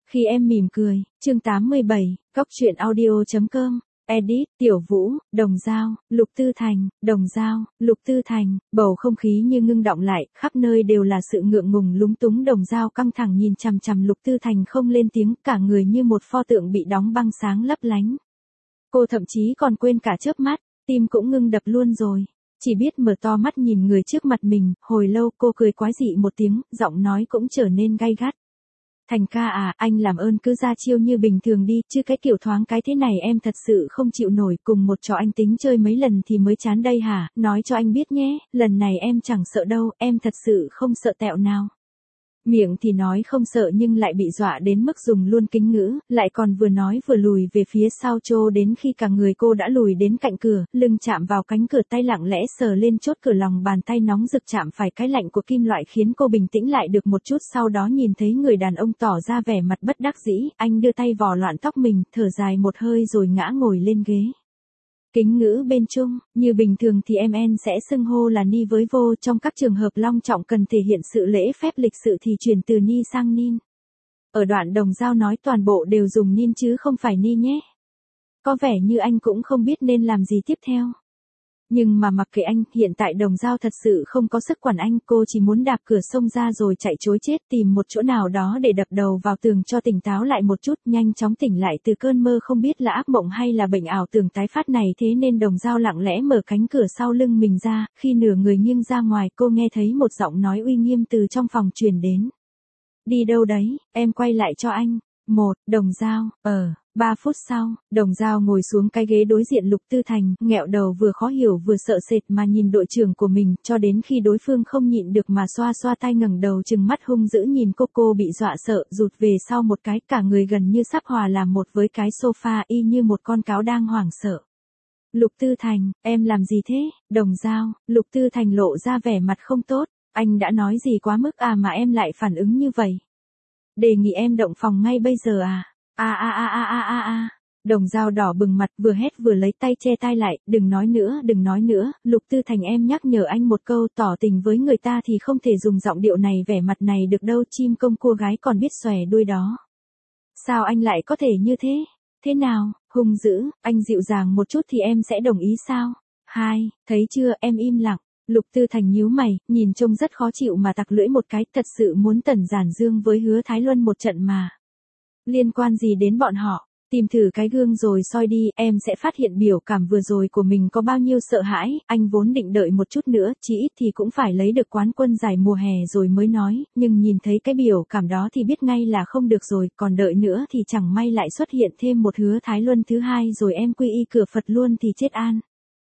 Khi em mỉm cười, chương 87, Góc truyện audio.com. Edit, Tiểu Vũ, Đồng Dao, Lục Tư Thành, Đồng Dao, Lục Tư Thành, bầu không khí như ngưng đọng lại, khắp nơi đều là sự ngượng ngùng lúng túng. Đồng Dao căng thẳng nhìn chằm chằm Lục Tư Thành không lên tiếng, cả người như một pho tượng bị đóng băng sáng lấp lánh. Cô thậm chí còn quên cả chớp mắt, tim cũng ngưng đập luôn rồi. Chỉ biết mở to mắt nhìn người trước mặt mình, hồi lâu cô cười quái dị một tiếng, giọng nói cũng trở nên gay gắt. Thành ca à, anh làm ơn cứ ra chiêu như bình thường đi, chứ cái kiểu thoáng cái thế này em thật sự không chịu nổi, cùng một trò anh tính chơi mấy lần thì mới chán đây hả, nói cho anh biết nhé, lần này em chẳng sợ đâu, em thật sự không sợ tẹo nào. Miệng thì nói không sợ nhưng lại bị dọa đến mức dùng luôn kính ngữ, lại còn vừa nói vừa lùi về phía sau trô đến khi cả người cô đã lùi đến cạnh cửa, lưng chạm vào cánh cửa, tay lặng lẽ sờ lên chốt cửa, lòng bàn tay nóng rực chạm phải cái lạnh của kim loại khiến cô bình tĩnh lại được một chút. Sau đó nhìn thấy người đàn ông tỏ ra vẻ mặt bất đắc dĩ, anh đưa tay vò loạn tóc mình, thở dài một hơi rồi ngã ngồi lên ghế. Kính ngữ bên Trung, như bình thường thì em sẽ xưng hô là Ni với Vô, trong các trường hợp long trọng cần thể hiện sự lễ phép lịch sự thì chuyển từ Ni sang Nin. Ở đoạn Đồng Dao nói toàn bộ đều dùng Nin chứ không phải Ni nhé. Có vẻ như anh cũng không biết nên làm gì tiếp theo. Nhưng mà mặc kệ anh, hiện tại Đồng Dao thật sự không có sức quản anh, cô chỉ muốn đạp cửa xông ra rồi chạy trối chết, tìm một chỗ nào đó để đập đầu vào tường cho tỉnh táo lại một chút, nhanh chóng tỉnh lại từ cơn mơ không biết là ác mộng hay là bệnh ảo tưởng tái phát này. Thế nên Đồng Dao lặng lẽ mở cánh cửa sau lưng mình ra, khi nửa người nghiêng ra ngoài cô nghe thấy một giọng nói uy nghiêm từ trong phòng truyền đến. Đi đâu đấy, em quay lại cho anh. Đồng Dao, 3 phút sau, Đồng Dao ngồi xuống cái ghế đối diện Lục Tư Thành, nghẹo đầu vừa khó hiểu vừa sợ sệt mà nhìn đội trưởng của mình, cho đến khi đối phương không nhịn được mà xoa xoa tay ngẩng đầu trừng mắt hung dữ nhìn cô bị dọa sợ, rụt về sau một cái, cả người gần như sắp hòa làm một với cái sofa, y như một con cáo đang hoảng sợ. Lục Tư Thành, em làm gì thế? Đồng Dao, Lục Tư Thành lộ ra vẻ mặt không tốt, anh đã nói gì quá mức à mà em lại phản ứng như vậy? Đề nghị em động phòng ngay bây giờ à? Đồng Dao đỏ bừng mặt, vừa hét vừa lấy tay che tai lại, đừng nói nữa, Lục Tư Thành em nhắc nhở anh một câu, tỏ tình với người ta thì không thể dùng giọng điệu này vẻ mặt này được đâu, chim công cua gái còn biết xòe đuôi đó. Sao anh lại có thể như thế? Thế nào, hung dữ, anh dịu dàng một chút thì em sẽ đồng ý sao? Thấy chưa, em im lặng. Lục Tư Thành nhíu mày, nhìn trông rất khó chịu mà tặc lưỡi một cái, thật sự muốn tẩn giản dương với Hứa Thái Luân một trận mà. Liên quan gì đến bọn họ? Tìm thử cái gương rồi soi đi, em sẽ phát hiện biểu cảm vừa rồi của mình có bao nhiêu sợ hãi. Anh vốn định đợi một chút nữa, chỉ ít thì cũng phải lấy được quán quân giải mùa hè rồi mới nói, nhưng nhìn thấy cái biểu cảm đó thì biết ngay là không được rồi, còn đợi nữa thì chẳng may lại xuất hiện thêm một Hứa Thái Luân thứ hai rồi em quy y cửa Phật luôn thì chết an.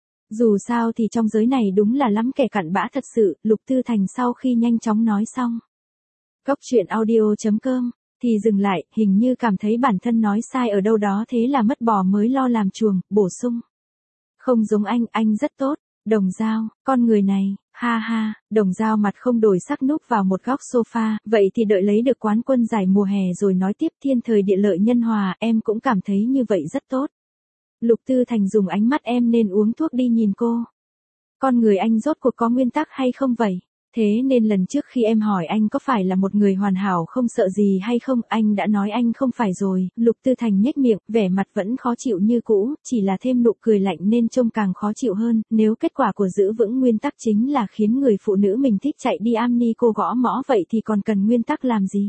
Dù sao thì trong giới này đúng là lắm kẻ cặn bã thật sự. Lục Tư Thành sau khi nhanh chóng nói xong Góc truyện audio.com thì dừng lại, hình như cảm thấy bản thân nói sai ở đâu đó, thế là mất bò mới lo làm chuồng, bổ sung. Không giống anh rất tốt. Đồng Dao, con người này, ha, Đồng Dao mặt không đổi sắc núp vào một góc sofa, vậy thì đợi lấy được quán quân giải mùa hè rồi nói tiếp, thiên thời địa lợi nhân hòa, em cũng cảm thấy như vậy rất tốt. Lục Tư Thành dùng ánh mắt em nên uống thuốc đi nhìn cô. Con người anh rốt cuộc có nguyên tắc hay không vậy? Thế nên lần trước khi em hỏi anh có phải là một người hoàn hảo không sợ gì hay không, anh đã nói anh không phải rồi. Lục Tư Thành nhếch miệng, vẻ mặt vẫn khó chịu như cũ, chỉ là thêm nụ cười lạnh nên trông càng khó chịu hơn. Nếu kết quả của giữ vững nguyên tắc chính là khiến người phụ nữ mình thích chạy đi am ni cô gõ mõ vậy thì còn cần nguyên tắc làm gì?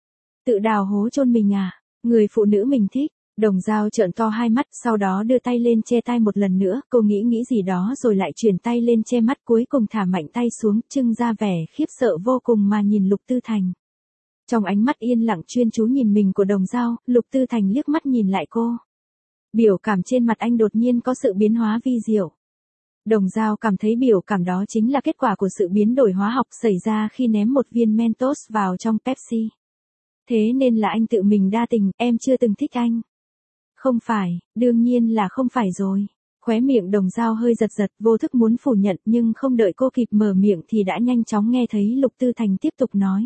Tự đào hố chôn mình à? Người phụ nữ mình thích. Đồng Dao trợn to hai mắt, sau đó đưa tay lên che tai một lần nữa, cô nghĩ gì đó rồi lại chuyển tay lên che mắt, cuối cùng thả mạnh tay xuống, trưng ra vẻ khiếp sợ vô cùng mà nhìn Lục Tư Thành. Trong ánh mắt yên lặng chuyên chú nhìn mình của Đồng Dao, Lục Tư Thành liếc mắt nhìn lại cô. Biểu cảm trên mặt anh đột nhiên có sự biến hóa vi diệu. Đồng Dao cảm thấy biểu cảm đó chính là kết quả của sự biến đổi hóa học xảy ra khi ném một viên Mentos vào trong Pepsi. Thế nên là anh tự mình đa tình, em chưa từng thích anh. Không phải, đương nhiên là không phải rồi. Khóe miệng Đồng Dao hơi giật, vô thức muốn phủ nhận nhưng không đợi cô kịp mở miệng thì đã nhanh chóng nghe thấy Lục Tư Thành tiếp tục nói.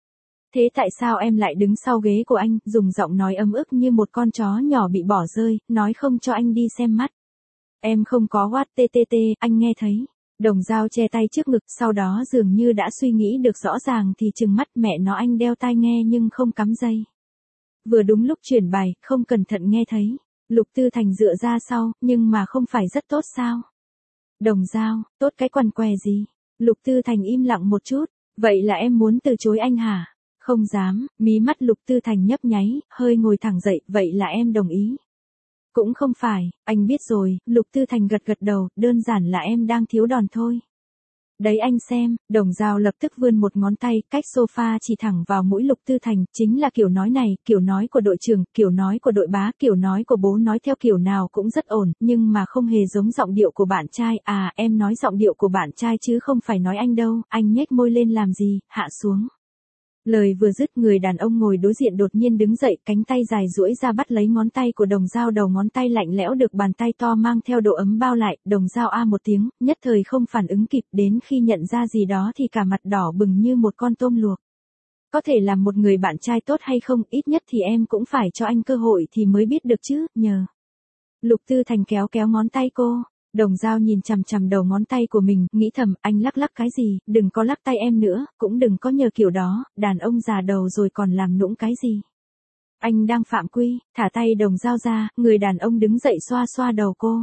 Thế tại sao em lại đứng sau ghế của anh, dùng giọng nói ấm ức như một con chó nhỏ bị bỏ rơi, nói không cho anh đi xem mắt. Em không có what ttt, anh nghe thấy. Đồng Dao che tay trước ngực, sau đó dường như đã suy nghĩ được rõ ràng thì trừng mắt, mẹ nó anh đeo tai nghe nhưng không cắm dây. Vừa đúng lúc chuyển bài, không cẩn thận nghe thấy. Lục Tư Thành dựa ra sau, nhưng mà không phải rất tốt sao? Đồng Dao, tốt cái quằn què gì? Lục Tư Thành im lặng một chút, vậy là em muốn từ chối anh hả? Không dám, mí mắt Lục Tư Thành nhấp nháy, hơi ngồi thẳng dậy, vậy là em đồng ý. Cũng không phải, anh biết rồi, Lục Tư Thành gật gật đầu, đơn giản là em đang thiếu đòn thôi. Đấy anh xem, Đồng Dao lập tức vươn một ngón tay, cách sofa chỉ thẳng vào mũi Lục Tư Thành, chính là kiểu nói này, kiểu nói của đội trưởng, kiểu nói của đội bá, kiểu nói của bố nói theo kiểu nào cũng rất ổn, nhưng mà không hề giống giọng điệu của bạn trai, à, em nói giọng điệu của bạn trai chứ không phải nói anh đâu, anh nhếch môi lên làm gì, hạ xuống. Lời vừa dứt người đàn ông ngồi đối diện đột nhiên đứng dậy, cánh tay dài duỗi ra bắt lấy ngón tay của Đồng Dao, đầu ngón tay lạnh lẽo được bàn tay to mang theo độ ấm bao lại, Đồng Dao a một tiếng, nhất thời không phản ứng kịp, đến khi nhận ra gì đó thì cả mặt đỏ bừng như một con tôm luộc. Có thể làm một người bạn trai tốt hay không, ít nhất thì em cũng phải cho anh cơ hội thì mới biết được chứ, nhờ. Lục Tư Thành kéo kéo ngón tay cô. Đồng Dao nhìn chằm chằm đầu ngón tay của mình, nghĩ thầm, anh lắc lắc cái gì, đừng có lắc tay em nữa, cũng đừng có nhờ kiểu đó, đàn ông già đầu rồi còn làm nũng cái gì. Anh đang phạm quy, thả tay Đồng Dao ra, người đàn ông đứng dậy xoa xoa đầu cô.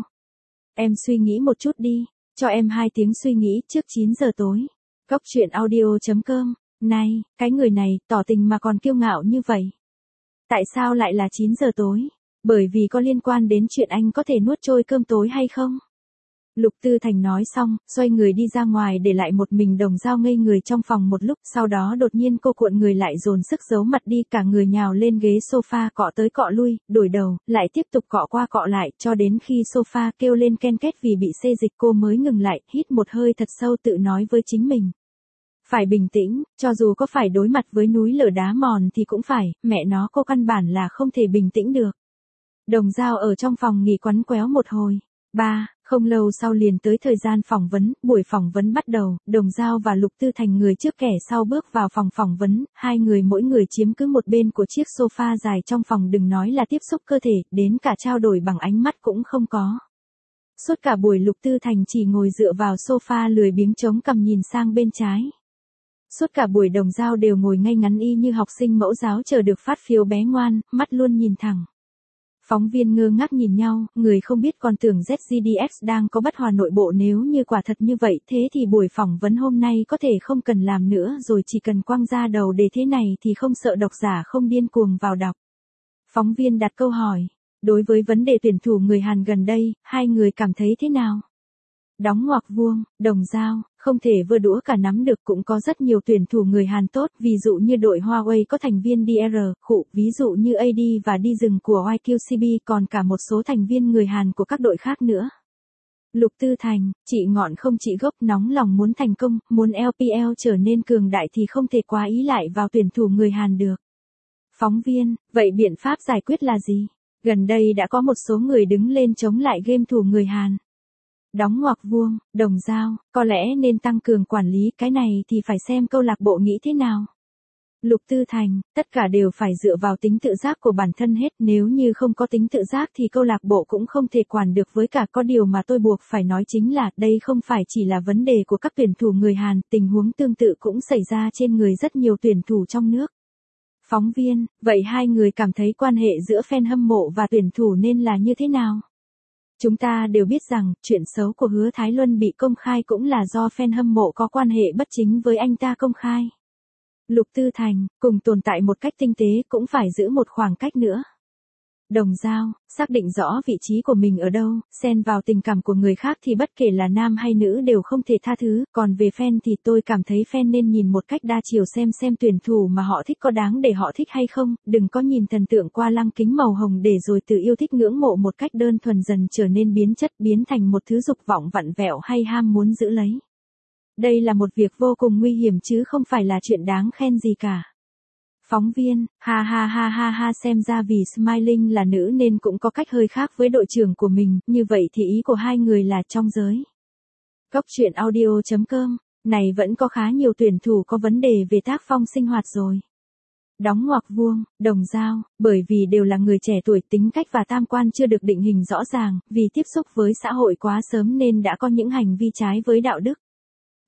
Em suy nghĩ một chút đi, cho em 2 tiếng suy nghĩ trước 9 giờ tối. Cốc truyện audio.com, này, cái người này, tỏ tình mà còn kiêu ngạo như vậy. Tại sao lại là 9 giờ tối? Bởi vì có liên quan đến chuyện anh có thể nuốt trôi cơm tối hay không? Lục Tư Thành nói xong, xoay người đi ra ngoài để lại một mình Đồng Dao ngây người trong phòng một lúc, sau đó đột nhiên cô cuộn người lại dồn sức giấu mặt đi, cả người nhào lên ghế sofa cọ tới cọ lui, đổi đầu, lại tiếp tục cọ qua cọ lại, cho đến khi sofa kêu lên ken két vì bị xê dịch cô mới ngừng lại, hít một hơi thật sâu tự nói với chính mình. Phải bình tĩnh, cho dù có phải đối mặt với núi lở đá mòn thì cũng phải, mẹ nó cô căn bản là không thể bình tĩnh được. Đồng Dao ở trong phòng nghỉ quắn quéo một hồi. Không lâu sau liền tới thời gian phỏng vấn, buổi phỏng vấn bắt đầu, Đồng Dao và Lục Tư Thành người trước kẻ sau bước vào phòng phỏng vấn, hai người mỗi người chiếm cứ một bên của chiếc sofa dài trong phòng, đừng nói là tiếp xúc cơ thể, đến cả trao đổi bằng ánh mắt cũng không có. Suốt cả buổi Lục Tư Thành chỉ ngồi dựa vào sofa lười biếng chống cằm nhìn sang bên trái. Suốt cả buổi Đồng Dao đều ngồi ngay ngắn y như học sinh mẫu giáo chờ được phát phiếu bé ngoan, mắt luôn nhìn thẳng. Phóng viên ngơ ngác nhìn nhau, người không biết còn tưởng ZGDX đang có bất hòa nội bộ, nếu như quả thật như vậy thế thì buổi phỏng vấn hôm nay có thể không cần làm nữa rồi, chỉ cần quăng ra đầu đề thế này thì không sợ độc giả không điên cuồng vào đọc. Phóng viên đặt câu hỏi, đối với vấn đề tuyển thủ người Hàn gần đây, hai người cảm thấy thế nào? Đóng ngoặc vuông, Đồng Dao, không thể vơ đũa cả nắm được, cũng có rất nhiều tuyển thủ người Hàn tốt, ví dụ như đội Huawei có thành viên DR, ví dụ như AD và đi rừng của YQCB, còn cả một số thành viên người Hàn của các đội khác nữa. Lục Tư Thành, chị ngọn không chị gốc, nóng lòng muốn thành công, muốn LPL trở nên cường đại thì không thể quá ý lại vào tuyển thủ người Hàn được. Phóng viên, vậy biện pháp giải quyết là gì? Gần đây đã có một số người đứng lên chống lại game thủ người Hàn. Đóng ngoặc vuông, Đồng Dao, có lẽ nên tăng cường quản lý, cái này thì phải xem câu lạc bộ nghĩ thế nào. Lục Tư Thành, tất cả đều phải dựa vào tính tự giác của bản thân hết, nếu như không có tính tự giác thì câu lạc bộ cũng không thể quản được, với cả có điều mà tôi buộc phải nói chính là, đây không phải chỉ là vấn đề của các tuyển thủ người Hàn, tình huống tương tự cũng xảy ra trên người rất nhiều tuyển thủ trong nước. Phóng viên, vậy hai người cảm thấy quan hệ giữa fan hâm mộ và tuyển thủ nên là như thế nào? Chúng ta đều biết rằng, chuyện xấu của Hứa Thái Luân bị công khai cũng là do fan hâm mộ có quan hệ bất chính với anh ta công khai. Lục Tư Thành, cùng tồn tại một cách tinh tế cũng phải giữ một khoảng cách nữa. Đồng Dao, xác định rõ vị trí của mình ở đâu, xen vào tình cảm của người khác thì bất kể là nam hay nữ đều không thể tha thứ, còn về fan thì tôi cảm thấy fan nên nhìn một cách đa chiều, xem tuyển thủ mà họ thích có đáng để họ thích hay không, đừng có nhìn thần tượng qua lăng kính màu hồng để rồi từ yêu thích ngưỡng mộ một cách đơn thuần dần trở nên biến chất, biến thành một thứ dục vọng vặn vẹo hay ham muốn giữ lấy. Đây là một việc vô cùng nguy hiểm chứ không phải là chuyện đáng khen gì cả. Phóng viên, ha, xem ra vì Smiling là nữ nên cũng có cách hơi khác với đội trưởng của mình, như vậy thì ý của hai người là trong giới. Cốc truyện audio.com, này vẫn có khá nhiều tuyển thủ có vấn đề về tác phong sinh hoạt rồi. Đóng ngoặc vuông, Đồng Dao, bởi vì đều là người trẻ tuổi, tính cách và tam quan chưa được định hình rõ ràng, vì tiếp xúc với xã hội quá sớm nên đã có những hành vi trái với đạo đức.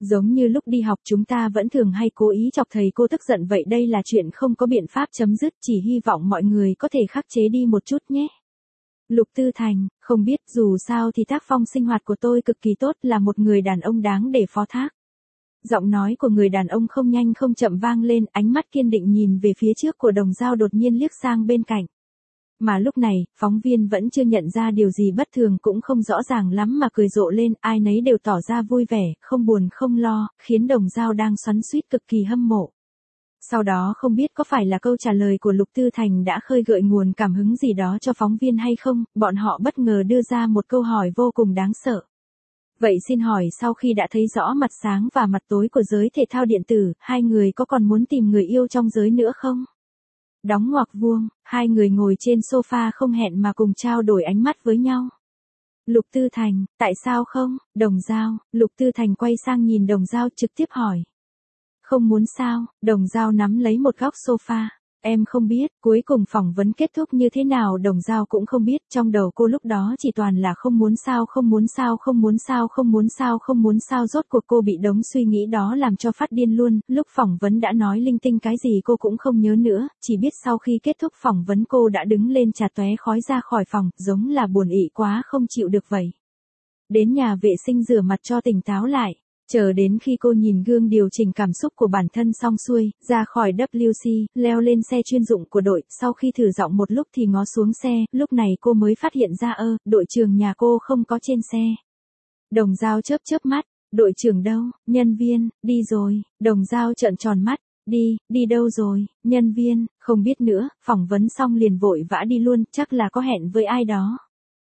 Giống như lúc đi học chúng ta vẫn thường hay cố ý chọc thầy cô tức giận vậy, đây là chuyện không có biện pháp chấm dứt, chỉ hy vọng mọi người có thể khắc chế đi một chút nhé. Lục Tư Thành, không biết, dù sao thì tác phong sinh hoạt của tôi cực kỳ tốt, là một người đàn ông đáng để phó thác. Giọng nói của người đàn ông không nhanh không chậm vang lên, ánh mắt kiên định nhìn về phía trước của Đồng Dao đột nhiên liếc sang bên cạnh. Mà lúc này, phóng viên vẫn chưa nhận ra điều gì bất thường, cũng không rõ ràng lắm mà cười rộ lên, ai nấy đều tỏ ra vui vẻ, không buồn không lo, khiến Đồng Dao đang xoắn xuýt cực kỳ hâm mộ. Sau đó không biết có phải là câu trả lời của Lục Tư Thành đã khơi gợi nguồn cảm hứng gì đó cho phóng viên hay không, bọn họ bất ngờ đưa ra một câu hỏi vô cùng đáng sợ. Vậy xin hỏi, sau khi đã thấy rõ mặt sáng và mặt tối của giới thể thao điện tử, hai người có còn muốn tìm người yêu trong giới nữa không? Đóng ngoặc vuông, hai người ngồi trên sofa không hẹn mà cùng trao đổi ánh mắt với nhau. Lục Tư Thành, tại sao không? Đồng Dao, Lục Tư Thành quay sang nhìn Đồng Dao trực tiếp hỏi. Không muốn sao? Đồng Dao nắm lấy một góc sofa. Em không biết, cuối cùng phỏng vấn kết thúc như thế nào Đồng Dao cũng không biết, trong đầu cô lúc đó chỉ toàn là không muốn sao, không muốn sao, không muốn sao, không muốn sao, không muốn sao, rốt cuộc cô bị đống suy nghĩ đó làm cho phát điên luôn, lúc phỏng vấn đã nói linh tinh cái gì cô cũng không nhớ nữa, chỉ biết sau khi kết thúc phỏng vấn cô đã đứng lên trà tóe khói ra khỏi phòng, giống là buồn ị quá không chịu được vậy. Đến nhà vệ sinh rửa mặt cho tỉnh táo lại. Chờ đến khi cô nhìn gương điều chỉnh cảm xúc của bản thân xong xuôi, ra khỏi WC, leo lên xe chuyên dụng của đội, sau khi thử giọng một lúc thì ngó xuống xe, lúc này cô mới phát hiện ra đội trưởng nhà cô không có trên xe. Đồng Dao chớp chớp mắt, đội trưởng đâu, nhân viên, đi rồi, Đồng Dao trợn tròn mắt, đi đâu rồi, nhân viên, không biết nữa, phỏng vấn xong liền vội vã đi luôn, chắc là có hẹn với ai đó.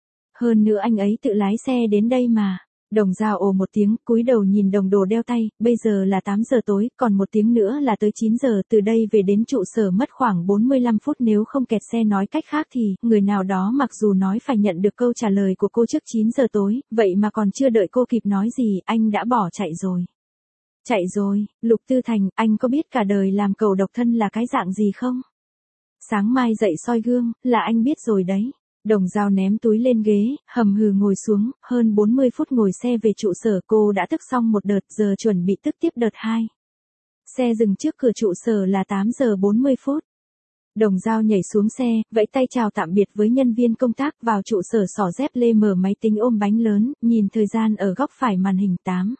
Hơn nữa anh ấy tự lái xe đến đây mà. Đồng Dao ồ một tiếng, cúi đầu nhìn đồng đồ đeo tay, bây giờ là 8 giờ tối, còn một tiếng nữa là tới 9 giờ, từ đây về đến trụ sở mất khoảng 45 phút nếu không kẹt xe, nói cách khác thì, người nào đó mặc dù nói phải nhận được câu trả lời của cô trước 9 giờ tối, vậy mà còn chưa đợi cô kịp nói gì, anh đã bỏ chạy rồi. Chạy rồi, Lục Tư Thành, anh có biết cả đời làm cầu độc thân là cái dạng gì không? Sáng mai dậy soi gương, là anh biết rồi đấy. Đồng Dao ném túi lên ghế, hầm hừ ngồi xuống, hơn 40 phút ngồi xe về trụ sở, cô đã thức xong một đợt, giờ chuẩn bị thức tiếp đợt 2. Xe dừng trước cửa trụ sở là 8 giờ 40 phút. Đồng Dao nhảy xuống xe, vẫy tay chào tạm biệt với nhân viên công tác, vào trụ sở xỏ dép lê, mở máy tính ôm bánh lớn, nhìn thời gian ở góc phải màn hình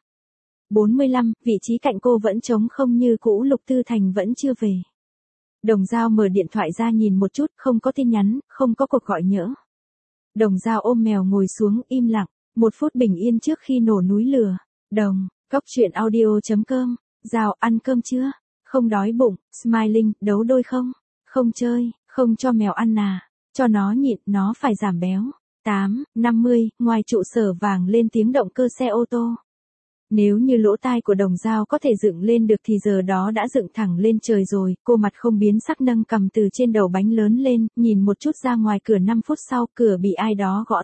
8:45, vị trí cạnh cô vẫn trống không như cũ, Lục Tư Thành vẫn chưa về. Đồng Dao mở điện thoại ra nhìn một chút, không có tin nhắn, không có cuộc gọi nhỡ. Đồng Dao ôm mèo ngồi xuống, im lặng, 1 phút bình yên trước khi nổ núi lửa. Góc chuyện audio.com, Dao, ăn cơm chưa? Không đói bụng, Smiling, đấu đôi không? Không chơi, không cho mèo ăn à? Cho nó nhịn, nó phải giảm béo. 8:50, ngoài trụ sở vàng lên tiếng động cơ xe ô tô. Nếu như lỗ tai của Đồng Dao có thể dựng lên được thì giờ đó đã dựng thẳng lên trời rồi, cô mặt không biến sắc nâng cầm từ trên đầu bánh lớn lên, nhìn một chút ra ngoài cửa. 5 phút sau, cửa bị ai đó gõ.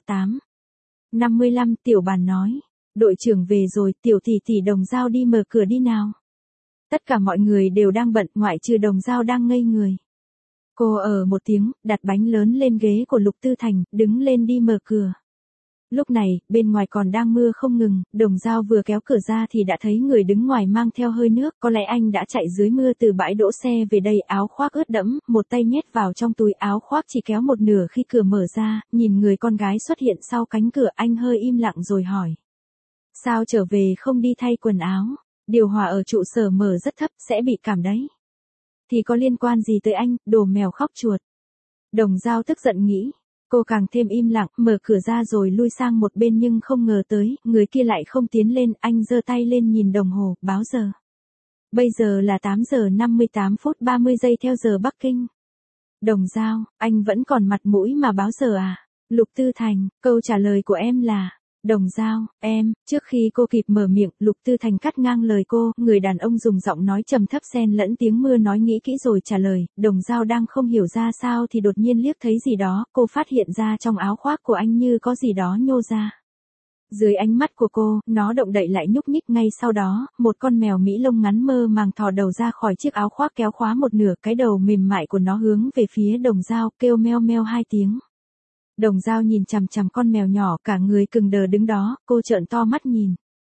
8:55, Tiểu Bàn nói, đội trưởng về rồi, Tiểu tỷ Đồng Dao đi mở cửa đi nào. Tất cả mọi người đều đang bận, ngoại trừ Đồng Dao đang ngây người. Cô ở một tiếng, đặt bánh lớn lên ghế của Lục Tư Thành, đứng lên đi mở cửa. Lúc này, bên ngoài còn đang mưa không ngừng, Đồng Dao vừa kéo cửa ra thì đã thấy người đứng ngoài mang theo hơi nước, có lẽ anh đã chạy dưới mưa từ bãi đỗ xe về đây, áo khoác ướt đẫm, một tay nhét vào trong túi áo khoác chỉ kéo một nửa khi cửa mở ra, nhìn người con gái xuất hiện sau cánh cửa, anh hơi im lặng rồi hỏi. Sao trở về không đi thay quần áo? Điều hòa ở trụ sở mở rất thấp, sẽ bị cảm đấy. Thì có liên quan gì tới anh, đồ mèo khóc chuột. Đồng Dao tức giận nghĩ. Cô càng thêm im lặng, mở cửa ra rồi lui sang một bên, nhưng không ngờ tới, người kia lại không tiến lên, anh giơ tay lên nhìn đồng hồ, báo giờ. Bây giờ là 8 giờ 58 phút 30 giây theo giờ Bắc Kinh. Đồng Dao, anh vẫn còn mặt mũi mà báo giờ à? Lục Tư Thành, câu trả lời của em là... Đồng Dao, em, trước khi cô kịp mở miệng, Lục Tư Thành cắt ngang lời cô, người đàn ông dùng giọng nói trầm thấp xen lẫn tiếng mưa nói nghĩ kỹ rồi trả lời. Đồng Dao đang không hiểu ra sao thì đột nhiên liếc thấy gì đó, cô phát hiện ra trong áo khoác của anh như có gì đó nhô ra. Dưới ánh mắt của cô, nó động đậy lại nhúc nhích, ngay sau đó, một con mèo Mỹ lông ngắn mơ màng thò đầu ra khỏi chiếc áo khoác kéo khóa một nửa, cái đầu mềm mại của nó hướng về phía Đồng Dao, kêu meo meo 2 tiếng. Đồng Dao nhìn chằm chằm con mèo nhỏ, cả người cứng đờ đứng đó, cô trợn to mắt nhìn.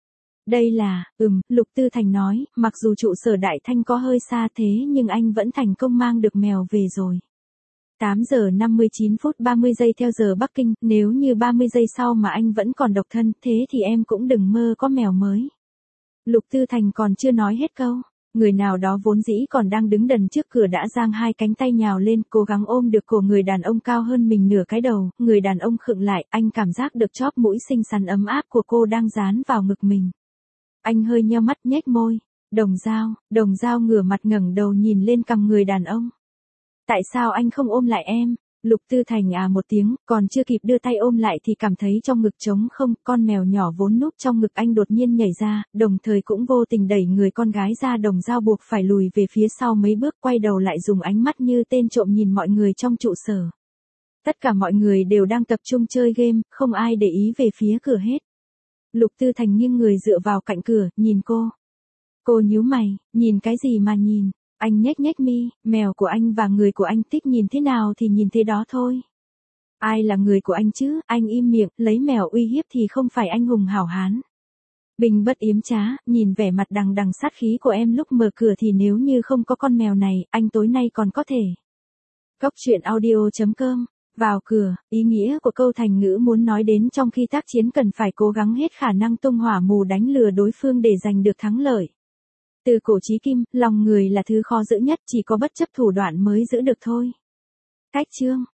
Đây là, Lục Tư Thành nói, mặc dù trụ sở Đại Thanh có hơi xa thế nhưng anh vẫn thành công mang được mèo về rồi. 8 giờ 59 phút 30 giây theo giờ Bắc Kinh, nếu như 30 giây sau mà anh vẫn còn độc thân, thế thì em cũng đừng mơ có mèo mới. Lục Tư Thành còn chưa nói hết câu. Người nào đó vốn dĩ còn đang đứng đần trước cửa đã giang hai cánh tay nhào lên, cố gắng ôm được cổ người đàn ông cao hơn mình nửa cái đầu, người đàn ông khựng lại, anh cảm giác được chóp mũi xinh xắn ấm áp của cô đang dán vào ngực mình. Anh hơi nheo mắt nhếch môi, Đồng Dao ngửa mặt ngẩng đầu nhìn lên cằm người đàn ông. Tại sao anh không ôm lại em? Lục Tư Thành một tiếng, còn chưa kịp đưa tay ôm lại thì cảm thấy trong ngực trống không, con mèo nhỏ vốn núp trong ngực anh đột nhiên nhảy ra, đồng thời cũng vô tình đẩy người con gái ra. Đồng Dao buộc phải lùi về phía sau mấy bước, quay đầu lại dùng ánh mắt như tên trộm nhìn mọi người trong trụ sở. Tất cả mọi người đều đang tập trung chơi game, không ai để ý về phía cửa hết. Lục Tư Thành nghiêng người dựa vào cạnh cửa, nhìn cô. Cô nhíu mày, nhìn cái gì mà nhìn? Anh nhếch mi, mèo của anh và người của anh thích nhìn thế nào thì nhìn thế đó thôi. Ai là người của anh chứ? Anh im miệng, lấy mèo uy hiếp thì không phải anh hùng hảo hán. Bình bất yếm trá, nhìn vẻ mặt đằng đằng sát khí của em lúc mở cửa thì nếu như không có con mèo này, anh tối nay còn có thể. Cốc truyện audio.com. Vào cửa, ý nghĩa của câu thành ngữ muốn nói đến trong khi tác chiến cần phải cố gắng hết khả năng tung hỏa mù đánh lừa đối phương để giành được thắng lợi. Từ cổ chí kim, lòng người là thứ khó giữ nhất, chỉ có bất chấp thủ đoạn mới giữ được thôi. Cách chương